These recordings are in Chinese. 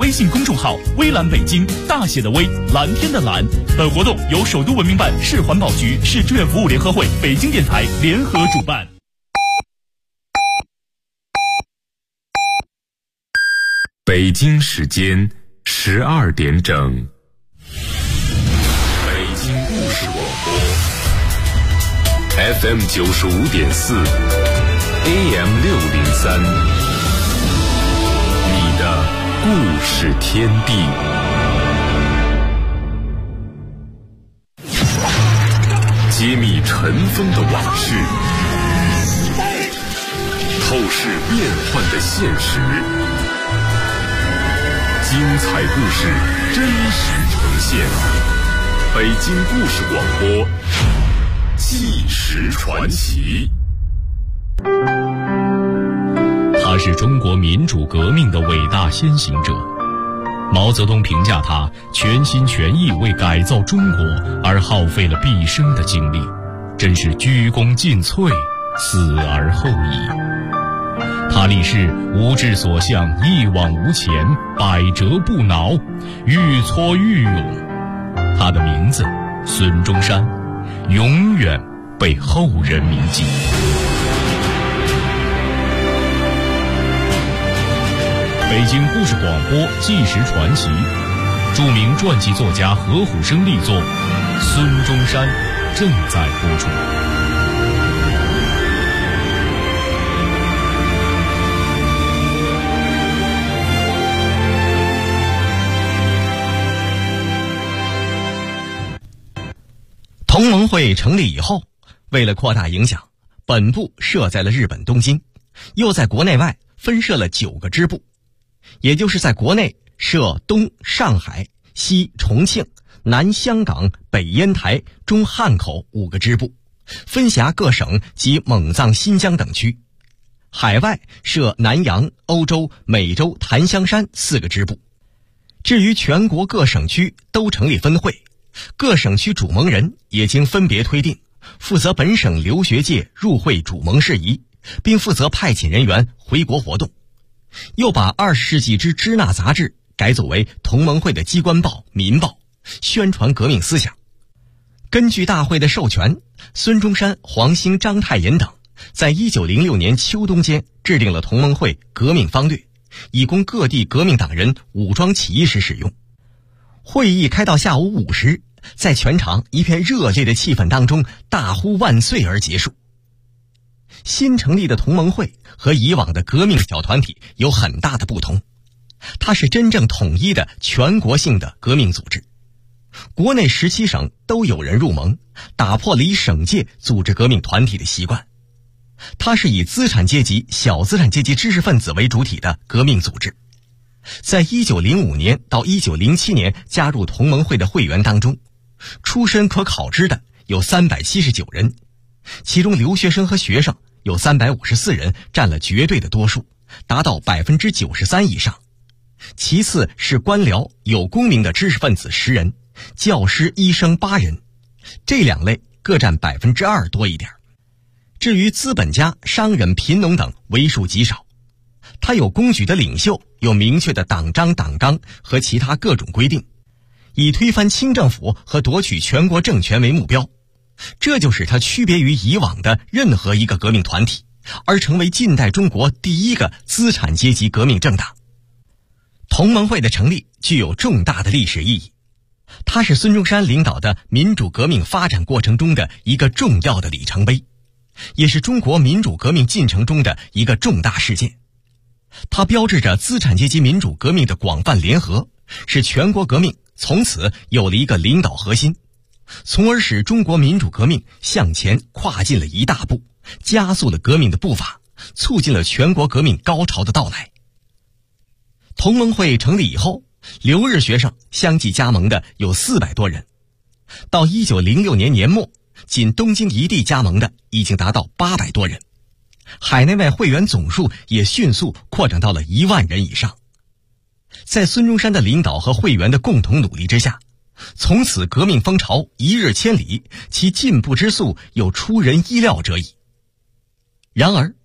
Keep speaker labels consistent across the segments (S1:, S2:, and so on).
S1: 微信公众号微蓝北京，大写的微，蓝天的蓝。本活动由首都文明办、市环保局、市志愿服务联合会、北京电台联合主办。
S2: 北京时间12点整。北京故事广播 FM 95.4 AM 603，你的故事天地。揭秘尘封的往事，透视变幻的现实，精彩故事真实呈现。北京故事广播，纪实传奇。
S3: 他是中国民主革命的伟大先行者。毛泽东评价他全心全意为改造中国而耗费了毕生的精力，真是鞠躬尽瘁，死而后已。他立誓无志所向，一往无前，百折不挠，愈挫愈勇。他的名字孙中山，永远被后人铭记。北京故事广播纪实传奇，著名传记作家何虎生力作《孙中山》正在播出。
S4: 同盟会成立以后，为了扩大影响，本部设在了日本东京，又在国内外分设了9个支部，也就是在国内设东上海、西重庆、南香港、北烟台、中汉口5个支部，分辖各省及蒙藏、新疆等区；海外设南洋、欧洲、美洲、檀香山4个支部。至于全国各省区都成立分会，各省区主盟人也经分别推定，负责本省留学界入会主盟事宜，并负责派遣人员回国活动。又把20世纪之支那杂志改组为同盟会的机关报、民报，宣传革命思想。根据大会的授权，孙中山、黄兴、章太炎等在1906年秋冬间制定了同盟会革命方略，以供各地革命党人武装起义时使用。会议开到下午5时，在全场一片热烈的气氛当中大呼万岁而结束。新成立的同盟会和以往的革命小团体有很大的不同，它是真正统一的全国性的革命组织。国内17省都有人入盟，打破了以省界组织革命团体的习惯。它是以资产阶级、小资产阶级知识分子为主体的革命组织。在1905年到1907年加入同盟会的会员当中，出身可考知的有379人，其中留学生和学生有354人，占了绝对的多数，达到93%以上。其次是官僚有功名的知识分子10人，教师、医生8人，这2类各占2%多一点。至于资本家、商人、贫农等为数极少。他有公举的领袖，有明确的党章、党纲和其他各种规定，以推翻清政府和夺取全国政权为目标。这就使它区别于以往的任何一个革命团体，而成为近代中国第一个资产阶级革命政党。同盟会的成立具有重大的历史意义，它是孙中山领导的民主革命发展过程中的一个重要的里程碑，也是中国民主革命进程中的一个重大事件。它标志着资产阶级民主革命的广泛联合，使全国革命从此有了一个领导核心，从而使中国民主革命向前跨进了一大步，加速了革命的步伐，促进了全国革命高潮的到来。同盟会成立以后，留日学生相继加盟的有400多人，到1906年年末，仅东京一地加盟的已经达到800多人，海内外会员总数也迅速扩展到了1万人以上。在孙中山的领导和会员的共同努力之下，从此革命风潮一日千里，其进步之速有出人意料者矣。然而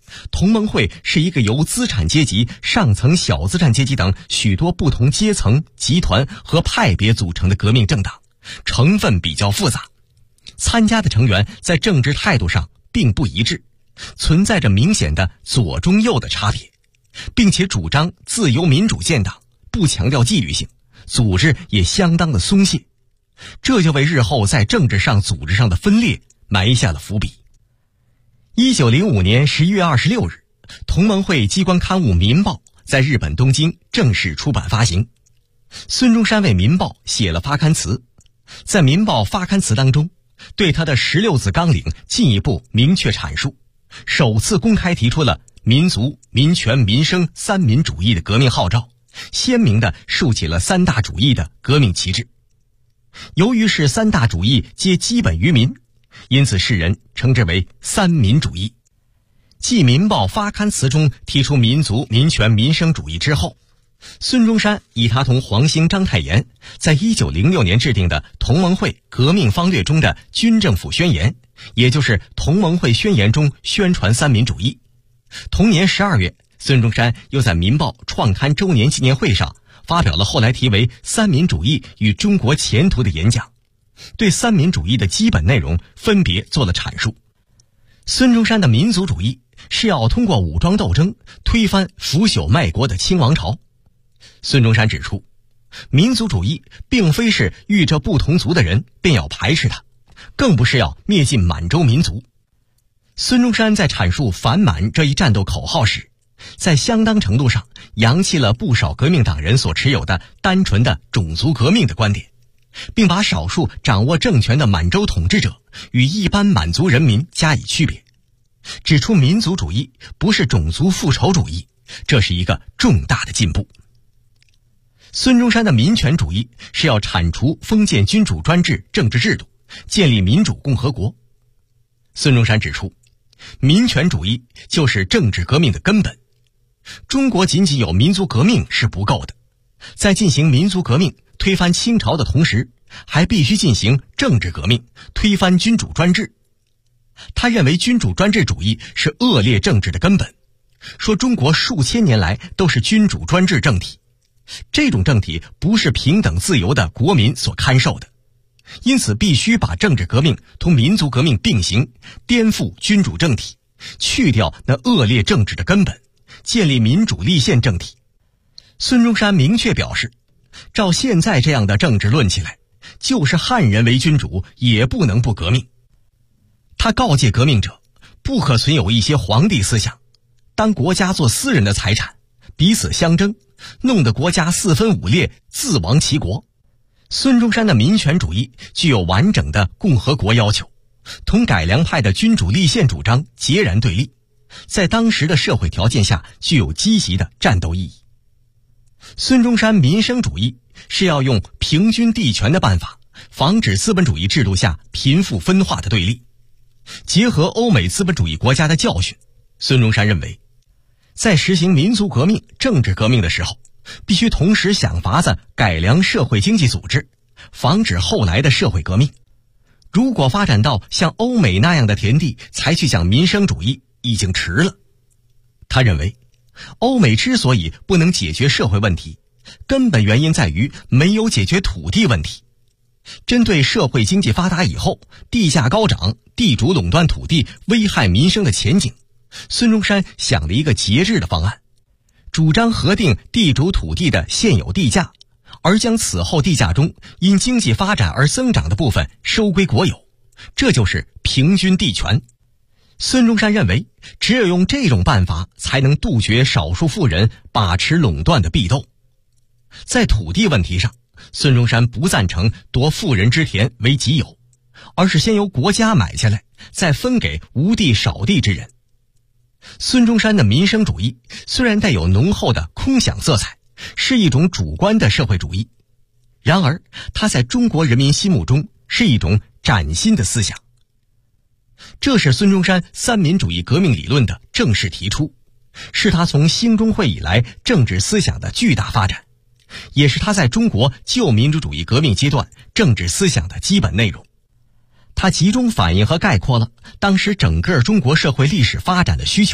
S4: 同盟会是一个由资产阶级、上层小资产阶级等许多不同阶层、集团和派别组成的革命政党，成分比较复杂，参加的成员在政治态度上并不一致，存在着明显的左中右的差别，并且主张自由民主建党，不强调纪律性，组织也相当的松懈，这就为日后在政治上、组织上的分裂埋下了伏笔。1905年11月26日，同盟会机关刊物《民报》在日本东京正式出版发行。孙中山为《民报》写了发刊词，在《民报》发刊词当中，对他的16字纲领进一步明确阐述，首次公开提出了民族、民权、民生三民主义的革命号召，鲜明地竖起了三大主义的革命旗帜。由于是三大主义皆基本于民，因此世人称之为三民主义。继《民报》发刊词中提出民族、民权、民生主义之后，孙中山以他同黄兴、章太炎在1906年制定的同盟会革命方略中的军政府宣言，也就是同盟会宣言中宣传三民主义。同年12月，孙中山又在《民报》创刊周年纪念会上发表了后来题为《三民主义与中国前途》的演讲，对三民主义的基本内容分别做了阐述。孙中山的民族主义是要通过武装斗争推翻腐朽卖国的清王朝。孙中山指出，民族主义并非是遇着不同族的人便要排斥它，更不是要灭尽满洲民族。孙中山在阐述反满这一战斗口号时，在相当程度上扬弃了不少革命党人所持有的单纯的种族革命的观点，并把少数掌握政权的满洲统治者与一般满族人民加以区别，指出民族主义不是种族复仇主义，这是一个重大的进步。孙中山的民权主义是要铲除封建君主专制政治制度，建立民主共和国。孙中山指出，民权主义就是政治革命的根本。中国仅仅有民族革命是不够的，在进行民族革命推翻清朝的同时，还必须进行政治革命，推翻君主专制。他认为君主专制主义是恶劣政治的根本，说中国数千年来都是君主专制政体，这种政体不是平等自由的国民所堪受的，因此必须把政治革命同民族革命并行，颠覆君主政体，去掉那恶劣政治的根本，建立民主立宪政体。孙中山明确表示，照现在这样的政治论起来，就是汉人为君主也不能不革命。他告诫革命者，不可存有一些皇帝思想，当国家做私人的财产，彼此相争，弄得国家四分五裂，自亡其国。孙中山的民权主义具有完整的共和国要求，同改良派的君主立宪主张截然对立，在当时的社会条件下具有积极的战斗意义。孙中山民生主义是要用平均地权的办法，防止资本主义制度下贫富分化的对立。结合欧美资本主义国家的教训，孙中山认为，在实行民族革命、政治革命的时候，必须同时想法子改良社会经济组织，防止后来的社会革命。如果发展到像欧美那样的田地才去讲民生主义，已经迟了。他认为，欧美之所以不能解决社会问题，根本原因在于没有解决土地问题。针对社会经济发达以后，地价高涨，地主垄断土地，危害民生的前景，孙中山想了一个节制的方案，主张核定地主土地的现有地价，而将此后地价中因经济发展而增长的部分收归国有，这就是平均地权。孙中山认为，只有用这种办法才能杜绝少数富人把持垄断的弊斗。在土地问题上，孙中山不赞成夺富人之田为己有，而是先由国家买下来，再分给无地少地之人。孙中山的民生主义虽然带有浓厚的空想色彩，是一种主观的社会主义，然而它在中国人民心目中是一种崭新的思想。这是孙中山三民主义革命理论的正式提出，是他从兴中会以来政治思想的巨大发展，也是他在中国旧民主主义革命阶段政治思想的基本内容。它集中反映和概括了当时整个中国社会历史发展的需求，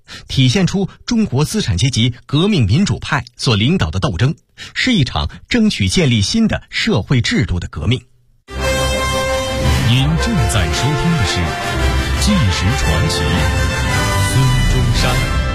S4: 体现出中国资产阶级革命民主派所领导的斗争是一场争取建立新的社会制度的革命。
S3: 您正在收听的是《纪实传奇》，孙中山。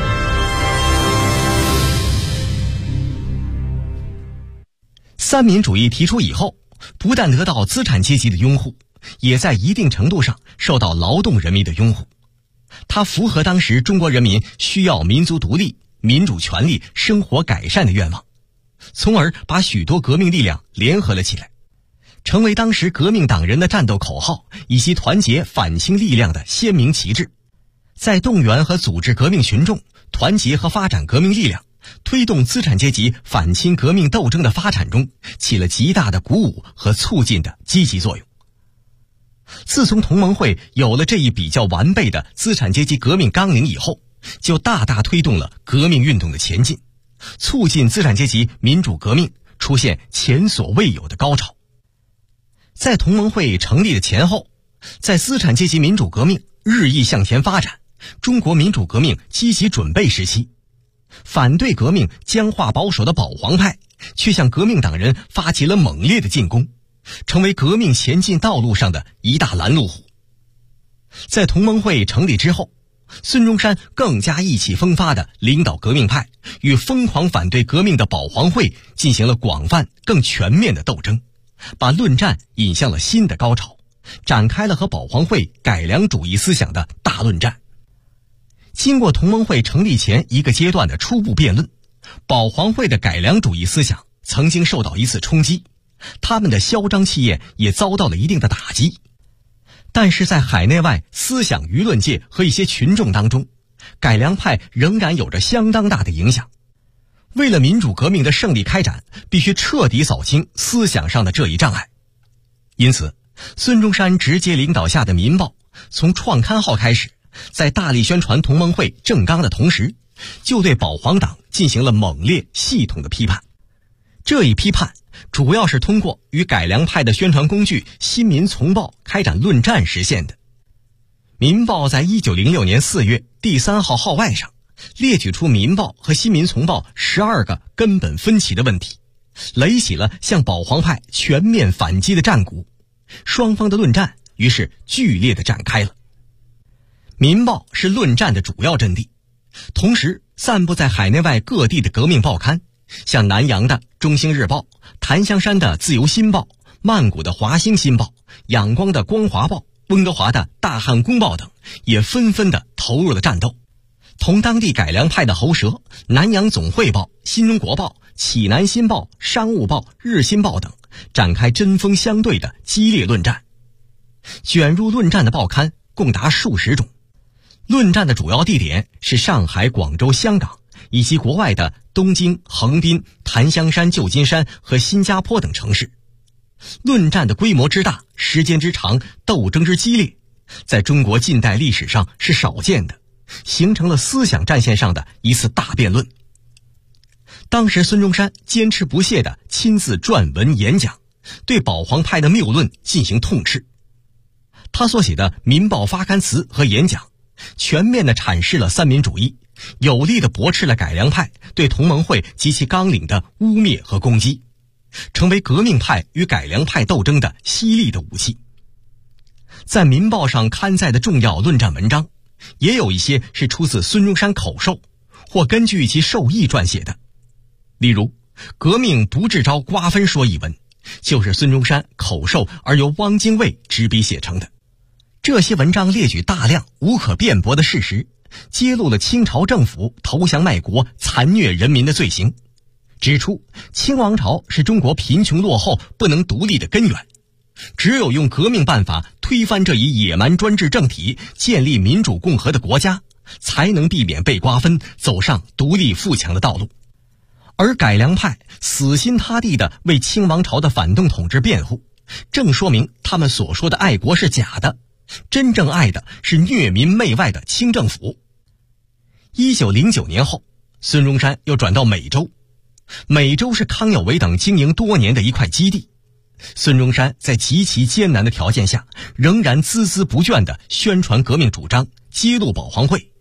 S4: 三民主义提出以后，不但得到资产阶级的拥护，也在一定程度上受到劳动人民的拥护。它符合当时中国人民需要民族独立、民主权利、生活改善的愿望，从而把许多革命力量联合了起来，成为当时革命党人的战斗口号以及团结反清力量的鲜明旗帜，在动员和组织革命群众、团结和发展革命力量、推动资产阶级反清革命斗争的发展中起了极大的鼓舞和促进的积极作用。自从同盟会有了这一比较完备的资产阶级革命纲领以后，就大大推动了革命运动的前进，促进资产阶级民主革命出现前所未有的高潮。在同盟会成立的前后，在资产阶级民主革命日益向前发展、中国民主革命积极准备时期，反对革命僵化保守的保皇派却向革命党人发起了猛烈的进攻，成为革命前进道路上的一大拦路虎。在同盟会成立之后，孙中山更加意气风发地领导革命派与疯狂反对革命的保皇会进行了广泛更全面的斗争，把论战引向了新的高潮，展开了和保皇会改良主义思想的大论战。经过同盟会成立前一个阶段的初步辩论，保皇会的改良主义思想曾经受到一次冲击，他们的嚣张气焰也遭到了一定的打击。但是在海内外思想舆论界和一些群众当中，改良派仍然有着相当大的影响。为了民主革命的胜利开展，必须彻底扫清思想上的这一障碍。因此，孙中山直接领导下的《民报》从创刊号开始，在大力宣传同盟会政纲的同时，就对保皇党进行了猛烈系统的批判。这一批判主要是通过与改良派的宣传工具《新民丛报》开展论战实现的。《民报》在1906年4月第3号号外上列举出《民报》和《新民丛报》12个根本分歧的问题，垒起了向保皇派全面反击的战鼓，双方的论战于是剧烈地展开了。《民报》是论战的主要阵地，同时散布在海内外各地的革命报刊，像南阳的《中兴日报》、檀香山的《自由新报》、曼谷的《华兴新报》、仰光的《光华报》、温哥华的《大汉公报》等，也纷纷地投入了战斗，同当地改良派的喉舌南洋总会报、新中国报、启南新报、商务报、日新报等展开针锋相对的激烈论战。卷入论战的报刊共达数十种，论战的主要地点是上海、广州、香港以及国外的东京、横滨、檀香山、旧金山和新加坡等城市。论战的规模之大、时间之长、斗争之激烈，在中国近代历史上是少见的，形成了思想战线上的一次大辩论。当时孙中山坚持不懈地亲自撰文演讲，对保皇派的谬论进行痛斥。他所写的《民报》发刊词和演讲，全面地阐释了三民主义，有力地驳斥了改良派对同盟会及其纲领的污蔑和攻击，成为革命派与改良派斗争的犀利的武器。在《民报》上刊载的重要论战文章，也有一些是出自孙中山口授，或根据其授意撰写的。例如《革命不治招瓜分说》一文，就是孙中山口授而由汪精卫执笔写成的。这些文章列举大量无可辩驳的事实，揭露了清朝政府投降卖国、残虐人民的罪行，指出清王朝是中国贫穷落后、不能独立的根源，只有用革命办法推翻这一野蛮专制政体，建立民主共和的国家，才能避免被瓜分，走上独立富强的道路。而改良派死心塌地地为清王朝的反动统治辩护，正说明他们所说的爱国是假的，真正爱的是虐民媚外的清政府。1909年后，孙中山又转到美洲，美洲是康有为等经营多年的一块基地。孙中山在极其艰难的条件下，仍然孜孜不倦地宣传革命主张，揭露保皇会。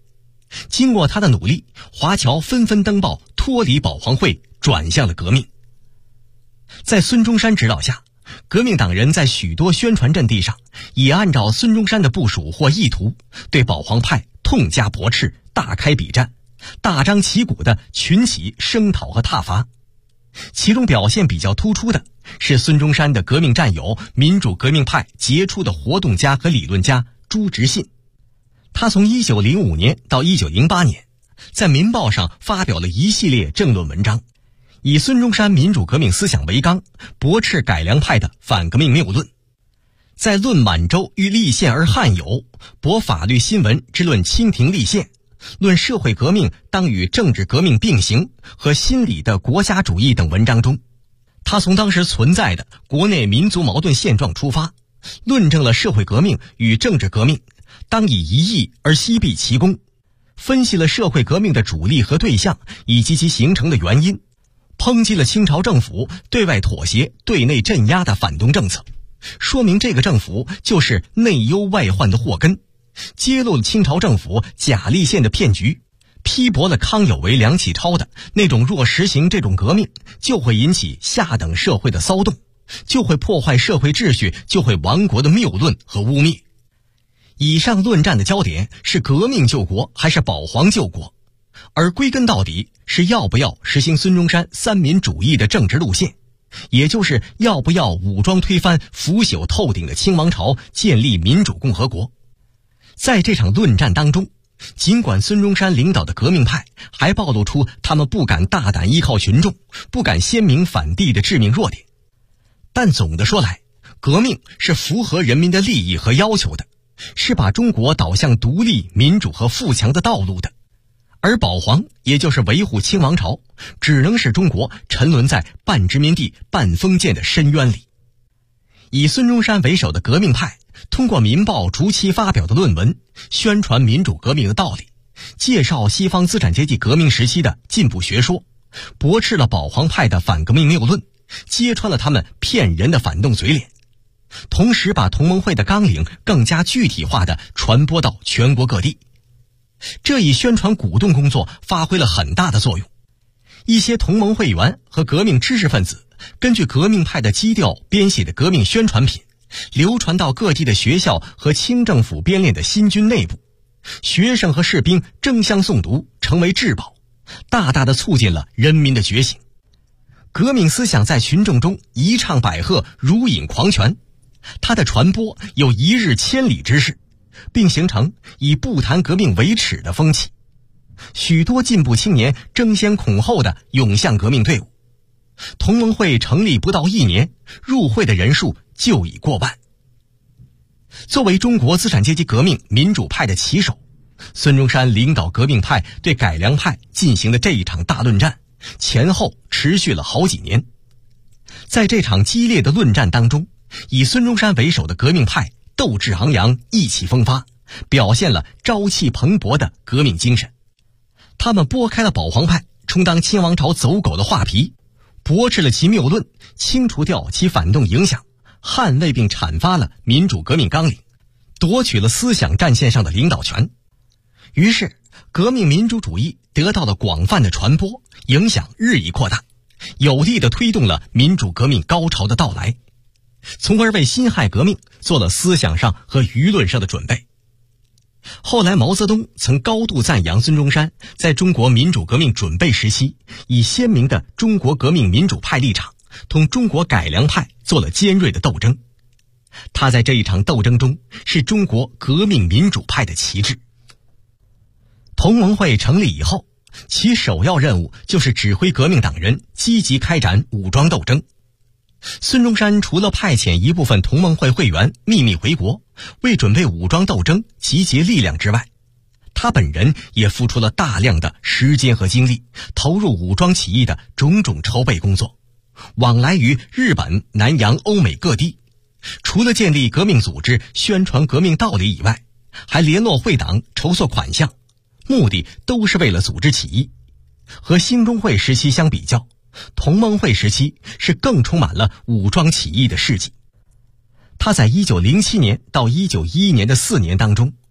S4: 经过他的努力，华侨纷纷登报脱离保皇会，转向了革命。在孙中山指导下，革命党人在许多宣传阵地上也按照孙中山的部署或意图，对保皇派痛加驳斥，大开笔战，大张旗鼓地群起声讨和挞伐。其中表现比较突出的是孙中山的革命战友、民主革命派杰出的活动家和理论家朱执信。他从1905年到1908年，在《民报》上发表了一系列政论文章，以孙中山民主革命思想为纲，驳斥改良派的反革命谬论。在论满洲与立宪而汉有，驳法律新闻之论清廷立宪，论社会革命当与政治革命并行和心理的国家主义等文章中，他从当时存在的国内民族矛盾现状出发，论证了社会革命与政治革命当以一义而西避其功，分析了社会革命的主力和对象以及其形成的原因，抨击了清朝政府对外妥协、对内镇压的反动政策，说明这个政府就是内忧外患的祸根，揭露了清朝政府假立宪的骗局，批驳了康有为、梁启超的那种若实行这种革命就会引起下等社会的骚动，就会破坏社会秩序，就会亡国的谬论和污蔑。以上论战的焦点是革命救国还是保皇救国，而归根到底是要不要实行孙中山三民主义的政治路线，也就是要不要武装推翻腐朽透顶的清王朝，建立民主共和国。在这场论战当中，尽管孙中山领导的革命派还暴露出他们不敢大胆依靠群众，不敢鲜明反帝的致命弱点，但总的说来，革命是符合人民的利益和要求的，是把中国导向独立、民主和富强的道路的。而保皇，也就是维护清王朝，只能使中国沉沦在半殖民地半封建的深渊里。以孙中山为首的革命派通过《民报》逐期发表的论文，宣传民主革命的道理，介绍西方资产阶级革命时期的进步学说，驳斥了保皇派的反革命谬论，揭穿了他们骗人的反动嘴脸，同时把同盟会的纲领更加具体化地传播到全国各地。这一宣传鼓动工作发挥了很大的作用。一些同盟会员和革命知识分子根据革命派的基调编写的革命宣传品，流传到各地的学校和清政府编练的新军内部，学生和士兵争相诵读，成为至宝，大大地促进了人民的觉醒。革命思想在群众中一唱百和，如饮狂泉，它的传播有一日千里之势，并形成以不谈革命为耻的风气。许多进步青年争先恐后地涌向革命队伍，同盟会成立不到1年，入会的人数就已过万。作为中国资产阶级革命民主派的旗手，孙中山领导革命派对改良派进行的这一场大论战，前后持续了好几年。在这场激烈的论战当中，以孙中山为首的革命派斗志昂扬，意气风发，表现了朝气蓬勃的革命精神。他们拨开了保皇派充当清王朝走狗的画皮，驳斥了其谬论，清除掉其反动影响，捍卫并阐发了民主革命纲领，夺取了思想战线上的领导权。于是革命民主主义得到了广泛的传播，影响日益扩大，有力地推动了民主革命高潮的到来，从而为辛亥革命做了思想上和舆论上的准备。后来毛泽东曾高度赞扬孙中山在中国民主革命准备时期以鲜明的中国革命民主派立场同中国改良派做了尖锐的斗争。他在这一场斗争中是中国革命民主派的旗帜。同盟会成立以后，其首要任务就是指挥革命党人积极开展武装斗争。孙中山除了派遣一部分同盟会会员秘密回国，为准备武装斗争集结力量之外，他本人也付出了大量的时间和精力，投入武装起义的种种筹备工作，往来于日本、南洋、欧美各地。除了建立革命组织、宣传革命道理以外，还联络会党筹措款项，目的都是为了组织起义。和兴中会时期相比较，同盟会时期是更充满了武装起义的事迹。他在1907年到1911年的4年当中，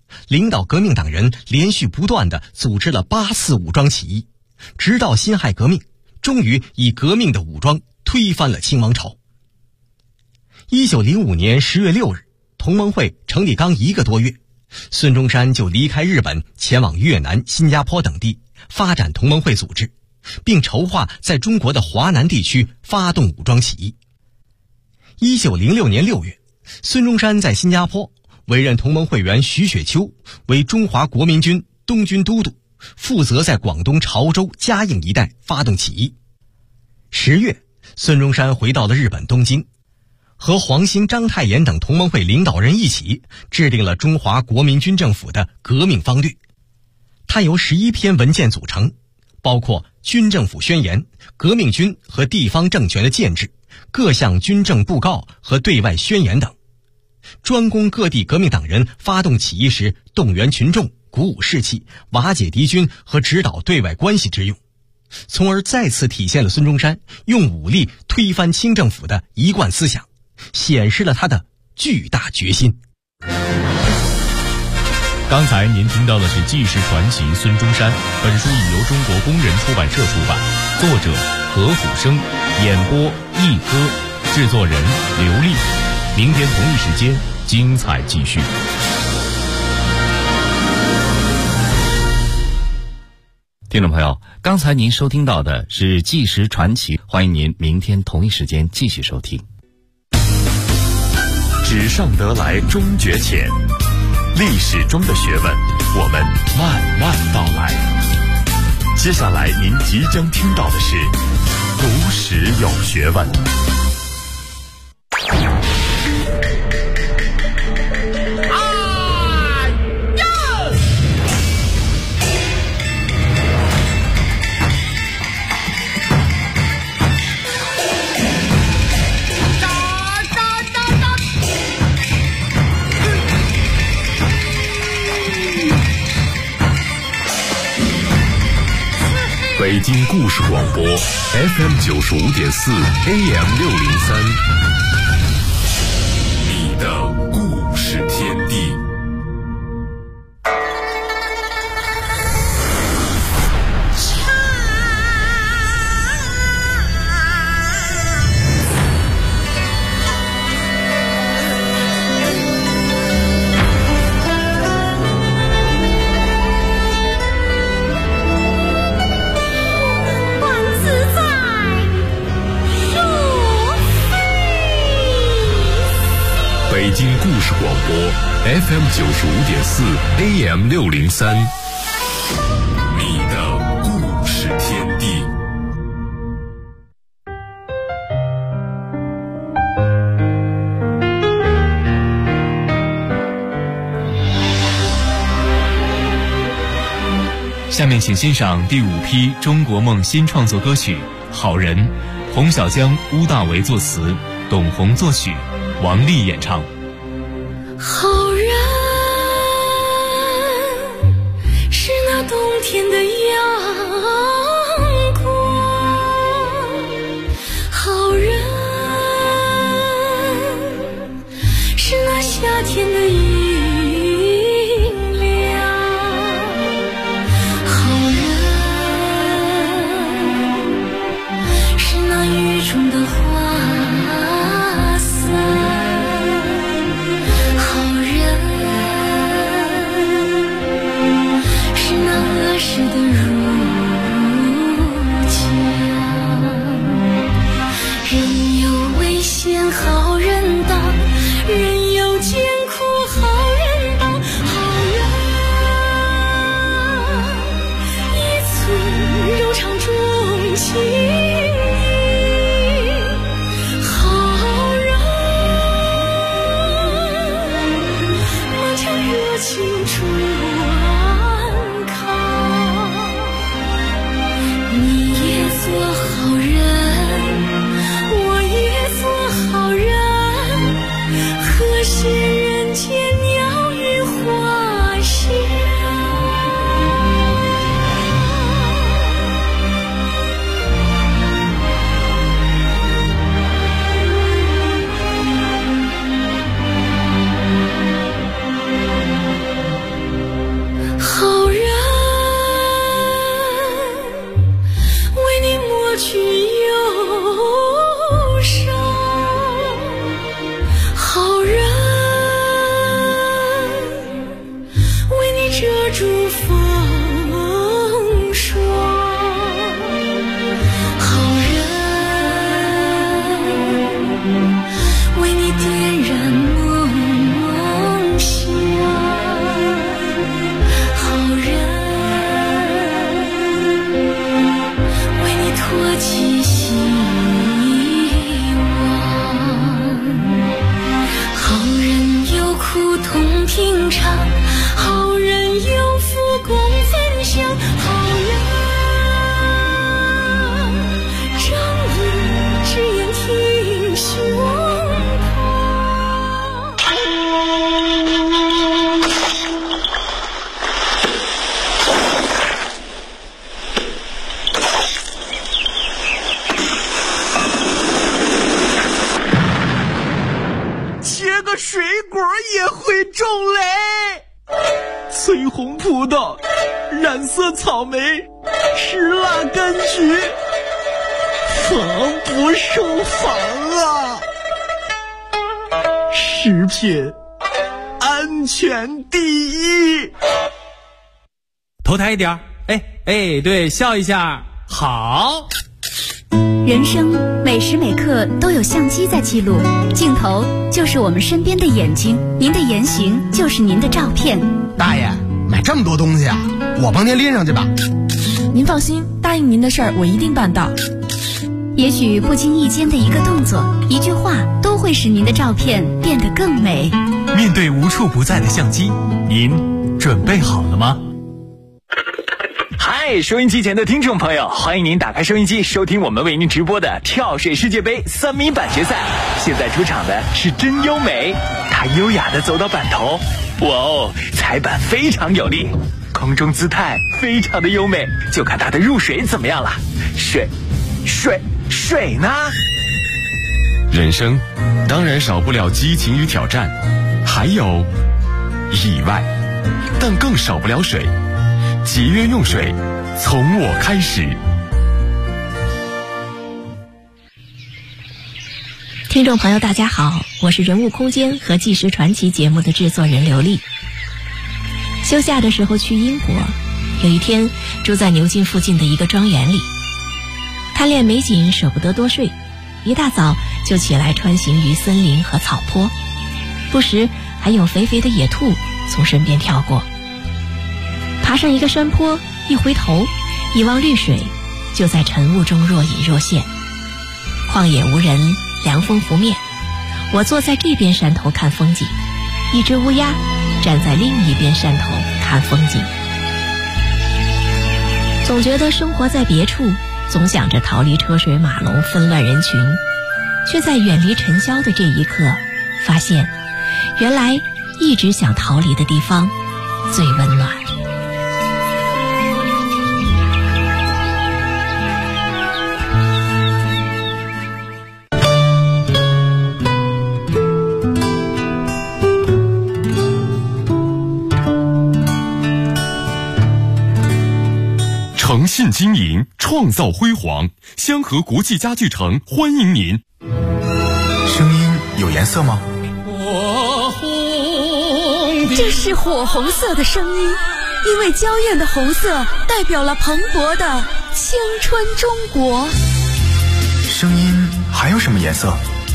S4: 领导革命党人连续不断地组织了8次武装起义，直到辛亥革命，终于以革命的武装推翻了清王朝。1905年10月6日，同盟会成立刚1个多月，孙中山就离开日本，前往越南、新加坡等地发展同盟会组织，并筹划在中国的华南地区发动武装起义。1906年6月，孙中山在新加坡委任同盟会员徐雪丘为中华国民军东军都督，负责在广东潮州、嘉应一带发动起义。10月，孙中山回到了日本东京，和黄兴、章太炎等同盟会领导人一起制定了中华国民军政府的革命方略。它由11篇文件组成，包括军政府宣言、革命军和地方政权的建制、各项军政布告和对外宣言等，专供各地革命党人发动起义时动员群众、鼓舞士气、瓦解敌军和指导对外关系之用，从而再次体现了孙中山用武力推翻清政府的一贯思想，显示了他的巨大决心。
S3: 刚才您听到的是纪实传奇孙中山，本书已由中国工人出版社出版，作者何虎生，演播一歌，制作人刘丽。明天同一时间精彩继续。
S5: 听众朋友，刚才您收听到的是纪实传奇，欢迎您明天同一时间继续收听。
S2: 纸上得来终觉浅，历史中的学问我们慢慢道来。接下来您即将听到的是读史有学问。北京故事广播 FM 95.4 AM 603，你的故事天地。北京故事广播 FM 95.4 AM 603，你的故事天地。
S1: 下面请欣赏第5批中国梦新创作歌曲《好人》，洪小江、乌大为作词，董宏作曲，王丽演唱。
S6: 好人是那冬天的阳光，好人是那夏天的阴凉，好人是那雨中的花伞。是的如江，人有危险好人当，人有艰苦好人当，好人一寸柔肠中情，好人满腔热情做好人，我也做好人。
S7: 水果也会种雷。翠红葡萄，染色草莓，石蜡柑橘，防不胜防啊！食品安全第一。
S8: 头抬一点，对，笑一下，好。
S9: 人生每时每刻都有相机在记录，镜头就是我们身边的眼睛，您的言行就是您的照片。
S10: 大爷，买这么多东西啊，我帮您拎上去吧。
S11: 您放心，答应您的事儿我一定办到。
S9: 也许不经意间的一个动作、一句话，都会使您的照片变得更美。
S1: 面对无处不在的相机，您准备好了吗？
S7: 嗨，收音机前的听众朋友，欢迎您打开收音机，收听我们为您直播的跳水世界杯3米板决赛。现在出场的是真优美，她优雅地走到板头，哇哦，踩板非常有力，空中姿态非常的优美，就看她的入水怎么样了。水呢？
S2: 人生当然少不了激情与挑战，还有意外，但更少不了水。节约用水，从我开始。
S11: 听众朋友大家好，我是人物空间和纪实传奇节目的制作人刘丽。休假的时候去英国，有一天住在牛津附近的一个庄园里，贪恋美景舍不得多睡，一大早就起来穿行于森林和草坡，不时还有肥肥的野兔从身边跳过。爬上一个山坡，一回头一望绿水，就在晨雾中若隐若现。旷野无人，凉风拂面，我坐在这边山头看风景，一只乌鸦站在另一边山头看风景。总觉得生活在别处，总想着逃离车水马龙纷乱人群，却在远离尘嚣的这一刻，发现原来一直想逃离的地方最温暖。
S2: 诚信经营，创造辉煌。香河国际家具城欢迎您。
S10: 声音有颜色吗？
S11: 这是火红色的声音，因为娇艳的红色代表了蓬勃的青春中国。
S10: 声音还有什么颜色？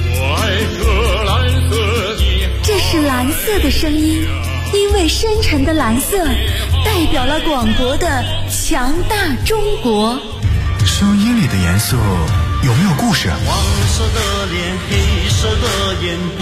S11: 这是蓝色的声音，因为深沉的蓝色代表了广博的强大中国。
S10: 声音里的颜色有没有故事？
S12: 黄色的脸，黑色的眼。